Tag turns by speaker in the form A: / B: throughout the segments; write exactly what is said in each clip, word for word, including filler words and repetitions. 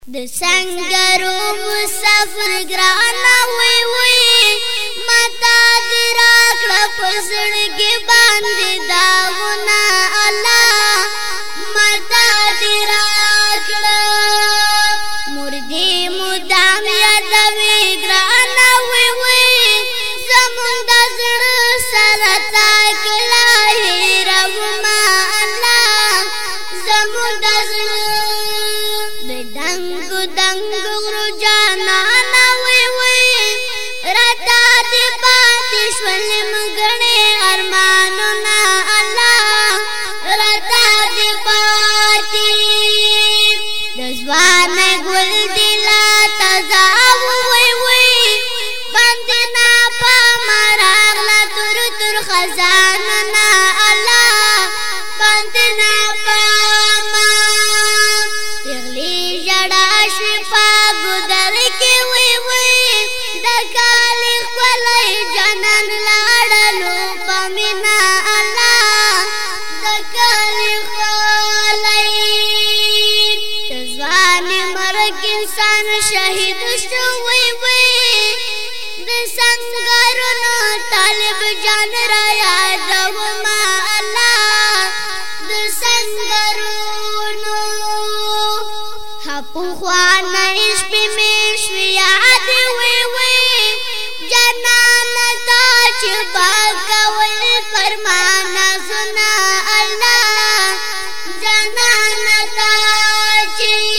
A: د سنگرو مسافر گرانا وی وی متا دی راکړه پسړګي باندې داغونه الله متا دی راکړه مردي مدام یادوي گرانا وی وی زمون د زړه سره تا کلا هیرما الله زمون د زړه دنګ دنګ غرو جانا نا وی وی رتا دی پاتې شول مګړې ارمانونه الله رتا دی پاتې د ځوان ګل دلا تزاو وی وی باندې نا پامراغلا تر تر خزانه الله باندې نا شفا ګدل کې وی وی د کال خپلې جنن لاړلو پمینا الله د کال خپلې ځوان مرګ انسان شهید شو وی وی د څنګهونو طالب جان را یادوما الله د څنګهونو پوخوانا عشق میں شویاد وی وی جنان تاج باقول فرمانا سنا اللہ جنان تاج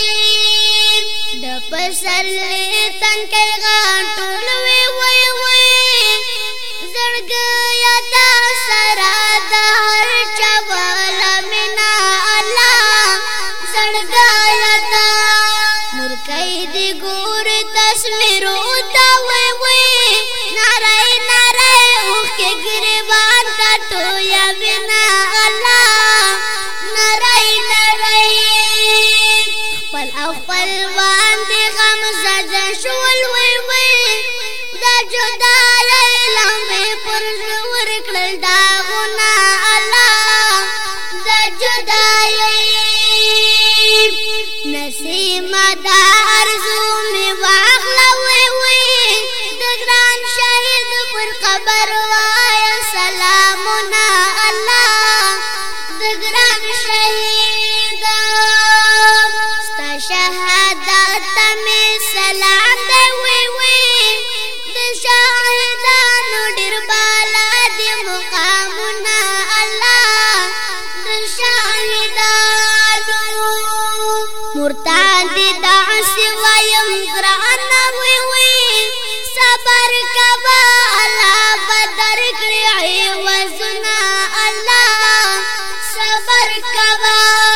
A: دپسر تنکر غانٹول وی وی وی زرگیا تا سرا دہر چوالا منا اللہ زرگیا تا مرکای دی ګور تصویرو تا وی وی نارای نارای اوخ کې ګریوان تا تو یا بنا الله نارای نارای خپل او خپل باندې غم زده شول وی وی دا جدای لمبه پر زور کړل داغونه الله دا جدای نسیمه دا ارزو می واغلا وی وی د ګران شهید پر قبر وایا سلامونه الله د ګران شهید ستا شهادت می سلام دی وی وی د شهیدانو ډیر بالا دی مقامونه الله د شهیدانو مرتاد دعسی ویم گرانا وی وی صبر کبا اللہ بدر کری وزنا اللہ صبر کبا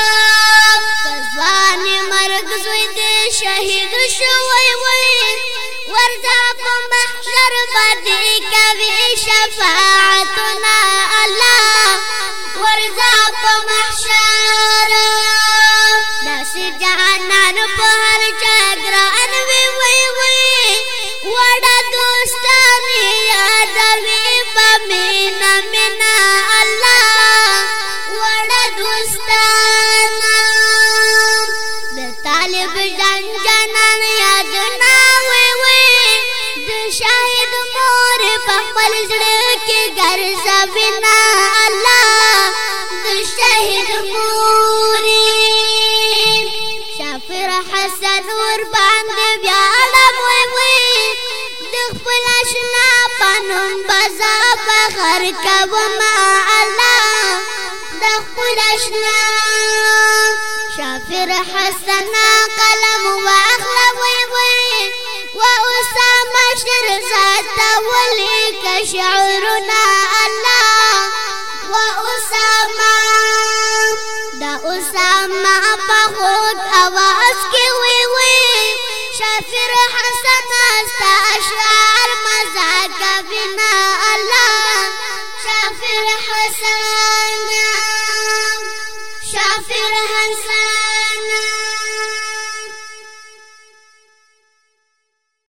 A: کزوان مرگ زوی دے شہید شوی وی ورزا پا محشر بدی کبی شفاعتنا اللہ ورزا پا محشر داسی جانان پہر جاگران وی وی وی وڑا دوستانی یادوی پمینا منا اللہ وڑا دوستانا د طالب جان جانان یادنا وی وی د شاہد مور پخپل زڑکی گرزا بنا اللہ د شاہد موری شافر حسن ور باندې بیاړم وی وی د خپل آشنا پنوم بزا فخر کوم الله د خپل آشنا شافر حسن قلم واخلا وی وی و اسامه شرزاد ولیک شعرنا الله